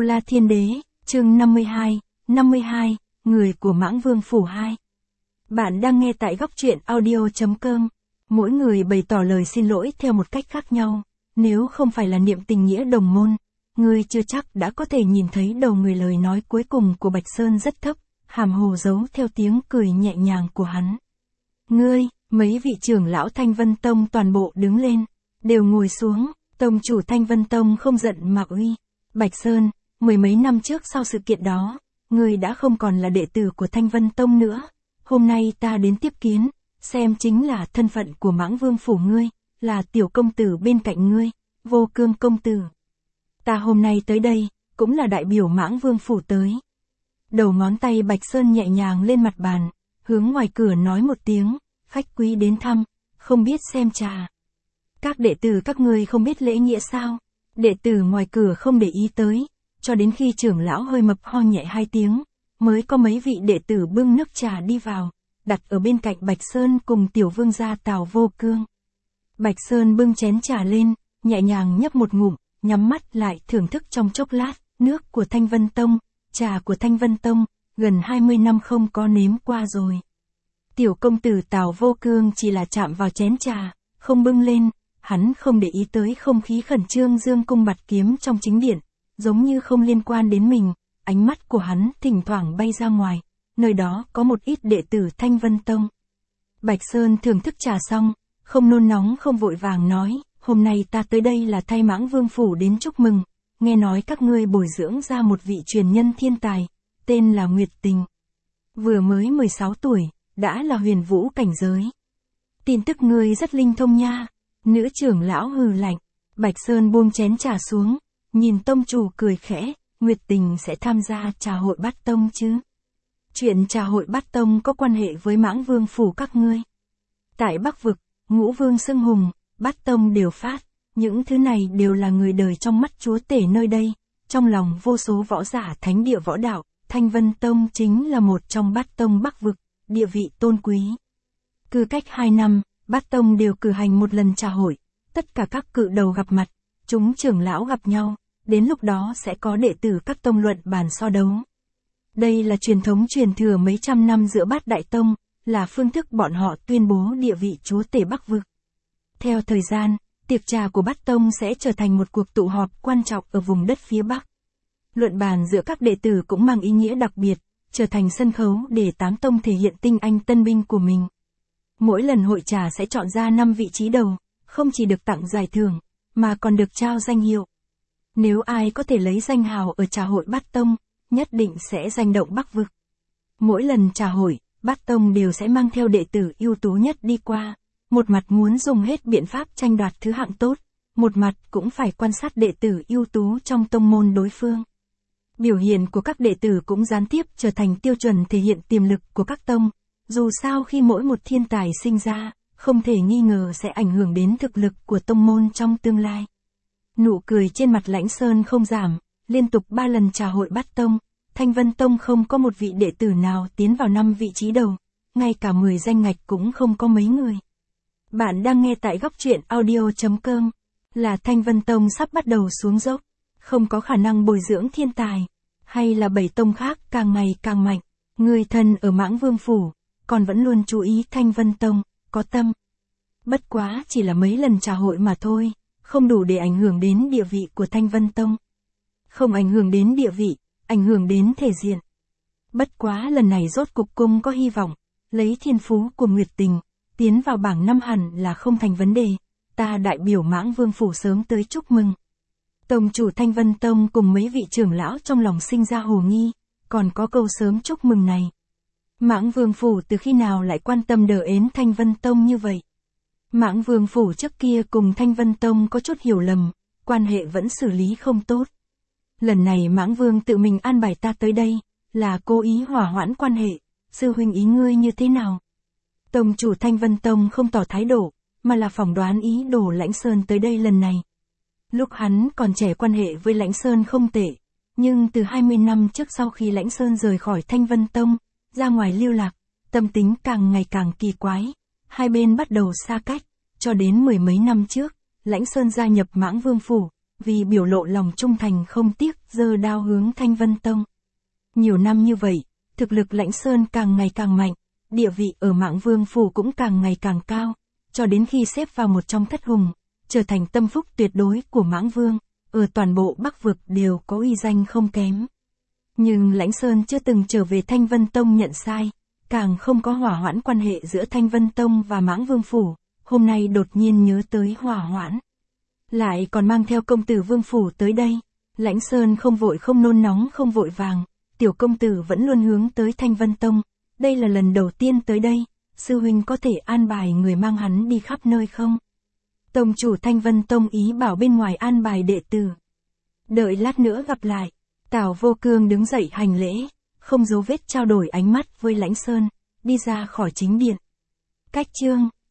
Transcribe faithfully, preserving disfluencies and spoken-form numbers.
La Thiên Đế, chương năm mươi hai, năm mươi hai, người của Mãng Vương Phủ hai. Bạn đang nghe tại góc truyện audio chấm com. Mỗi người bày tỏ lời xin lỗi theo một cách khác nhau. Nếu không phải là niệm tình nghĩa đồng môn, ngươi chưa chắc đã có thể nhìn thấy đầu người lời nói cuối cùng của Bạch Sơn rất thấp, hàm hồ giấu theo tiếng cười nhẹ nhàng của hắn. Ngươi, mấy vị trưởng lão Thanh Vân Tông toàn bộ đứng lên, đều ngồi xuống. Tông chủ Thanh Vân Tông không giận mà uy. Bạch Sơn, mười mấy năm trước sau sự kiện đó, ngươi đã không còn là đệ tử của Thanh Vân Tông nữa. Hôm nay ta đến tiếp kiến, xem chính là thân phận của Mãng Vương Phủ ngươi, là tiểu công tử bên cạnh ngươi, Vô Cương công tử. Ta hôm nay tới đây, cũng là đại biểu Mãng Vương Phủ tới. Đầu ngón tay Bạch Sơn nhẹ nhàng lên mặt bàn, hướng ngoài cửa nói một tiếng, khách quý đến thăm, không biết xem trà. Các đệ tử các ngươi không biết lễ nghĩa sao? Đệ tử ngoài cửa không để ý tới, cho đến khi trưởng lão hơi mập ho nhẹ hai tiếng, mới có mấy vị đệ tử bưng nước trà đi vào, đặt ở bên cạnh Bạch Sơn cùng tiểu vương gia Tào Vô Cương. Bạch Sơn bưng chén trà lên, nhẹ nhàng nhấp một ngụm, nhắm mắt lại thưởng thức trong chốc lát, nước của Thanh Vân Tông, trà của Thanh Vân Tông, gần hai mươi năm không có nếm qua rồi. Tiểu công tử Tào Vô Cương chỉ là chạm vào chén trà, không bưng lên. Hắn không để ý tới không khí khẩn trương dương cung bạt kiếm trong chính điện, giống như không liên quan đến mình, ánh mắt của hắn thỉnh thoảng bay ra ngoài, nơi đó có một ít đệ tử Thanh Vân Tông. Bạch Sơn thưởng thức trà xong, không nôn nóng không vội vàng nói, hôm nay ta tới đây là thay Mãng Vương Phủ đến chúc mừng, nghe nói các ngươi bồi dưỡng ra một vị truyền nhân thiên tài, tên là Nguyệt Tình. Vừa mới mười sáu tuổi, đã là huyền vũ cảnh giới. Tin tức ngươi rất linh thông nha. Nữ trưởng lão hừ lạnh, Bạch Sơn buông chén trà xuống, nhìn tông chủ cười khẽ, Nguyệt Tình sẽ tham gia trà hội Bát Tông chứ? Chuyện trà hội Bát Tông có quan hệ với Mãng Vương Phủ các ngươi. Tại Bắc Vực, Ngũ Vương xưng hùng, Bát Tông đều phát, những thứ này đều là người đời trong mắt chúa tể nơi đây, trong lòng vô số võ giả thánh địa võ đạo, Thanh Vân Tông chính là một trong Bát Tông Bắc Vực, địa vị tôn quý. Cứ cách hai năm, Bát Tông đều cử hành một lần trà hội, tất cả các cự đầu gặp mặt, chúng trưởng lão gặp nhau, đến lúc đó sẽ có đệ tử các tông luận bàn so đấu. Đây là truyền thống truyền thừa mấy trăm năm giữa Bát Đại Tông, là phương thức bọn họ tuyên bố địa vị chúa tể Bắc Vực. Theo thời gian, tiệc trà của Bát Tông sẽ trở thành một cuộc tụ họp quan trọng ở vùng đất phía Bắc. Luận bàn giữa các đệ tử cũng mang ý nghĩa đặc biệt, trở thành sân khấu để tám tông thể hiện tinh anh tân binh của mình. Mỗi lần hội trà sẽ chọn ra năm vị trí đầu, không chỉ được tặng giải thưởng, mà còn được trao danh hiệu. Nếu ai có thể lấy danh hào ở trà hội Bát Tông, nhất định sẽ danh động Bắc Vực. Mỗi lần trà hội, Bát Tông đều sẽ mang theo đệ tử ưu tú nhất đi qua, một mặt muốn dùng hết biện pháp tranh đoạt thứ hạng tốt, một mặt cũng phải quan sát đệ tử ưu tú trong tông môn đối phương. Biểu hiện của các đệ tử cũng gián tiếp trở thành tiêu chuẩn thể hiện tiềm lực của các tông. Dù sao khi mỗi một thiên tài sinh ra, không thể nghi ngờ sẽ ảnh hưởng đến thực lực của tông môn trong tương lai. Nụ cười trên mặt Lãnh Sơn không giảm, liên tục ba lần trà hội Bát Tông, Thanh Vân Tông không có một vị đệ tử nào tiến vào năm vị trí đầu, ngay cả mười danh ngạch cũng không có mấy người. Bạn đang nghe tại góc truyện audio chấm com, là Thanh Vân Tông sắp bắt đầu xuống dốc, không có khả năng bồi dưỡng thiên tài, hay là bảy tông khác càng ngày càng mạnh, người thân ở Mãng Vương Phủ còn vẫn luôn chú ý Thanh Vân Tông, có tâm. Bất quá chỉ là mấy lần trà hội mà thôi, không đủ để ảnh hưởng đến địa vị của Thanh Vân Tông. Không ảnh hưởng đến địa vị, ảnh hưởng đến thể diện. Bất quá lần này rốt cục cung có hy vọng, lấy thiên phú của Nguyệt Tình, tiến vào bảng năm hẳn là không thành vấn đề, ta đại biểu Mãng Vương Phủ sớm tới chúc mừng. Tông chủ Thanh Vân Tông cùng mấy vị trưởng lão trong lòng sinh ra hồ nghi, còn có câu sớm chúc mừng này. Mãng Vương Phủ từ khi nào lại quan tâm đờ ến Thanh Vân Tông như vậy? Mãng Vương Phủ trước kia cùng Thanh Vân Tông có chút hiểu lầm, quan hệ vẫn xử lý không tốt. Lần này Mãng Vương tự mình an bài ta tới đây, là cố ý hỏa hoãn quan hệ, sư huynh ý ngươi như thế nào? Tông chủ Thanh Vân Tông không tỏ thái độ, mà là phỏng đoán ý đồ Lãnh Sơn tới đây lần này. Lúc hắn còn trẻ quan hệ với Lãnh Sơn không tệ, nhưng từ hai mươi năm trước sau khi Lãnh Sơn rời khỏi Thanh Vân Tông, ra ngoài lưu lạc, tâm tính càng ngày càng kỳ quái, hai bên bắt đầu xa cách, cho đến mười mấy năm trước, Lãnh Sơn gia nhập Mãng Vương Phủ, vì biểu lộ lòng trung thành không tiếc giơ đao hướng Thanh Vân Tông. Nhiều năm như vậy, thực lực Lãnh Sơn càng ngày càng mạnh, địa vị ở Mãng Vương phủ cũng càng ngày càng cao, cho đến khi xếp vào một trong thất hùng, trở thành tâm phúc tuyệt đối của Mãng Vương, ở toàn bộ Bắc vực đều có uy danh không kém. Nhưng Lãnh Sơn chưa từng trở về Thanh Vân Tông nhận sai, càng không có hỏa hoãn quan hệ giữa Thanh Vân Tông và Mãng Vương phủ, hôm nay đột nhiên nhớ tới hỏa hoãn. Lại còn mang theo công tử Vương phủ tới đây, Lãnh Sơn không vội không nôn nóng không vội vàng, tiểu công tử vẫn luôn hướng tới Thanh Vân Tông, đây là lần đầu tiên tới đây, sư huynh có thể an bài người mang hắn đi khắp nơi không? Tông chủ Thanh Vân Tông ý bảo bên ngoài an bài đệ tử. Đợi lát nữa gặp lại, Tào Vô Cương đứng dậy hành lễ, không giấu vết trao đổi ánh mắt với Lãnh Sơn, đi ra khỏi chính điện. Cách chương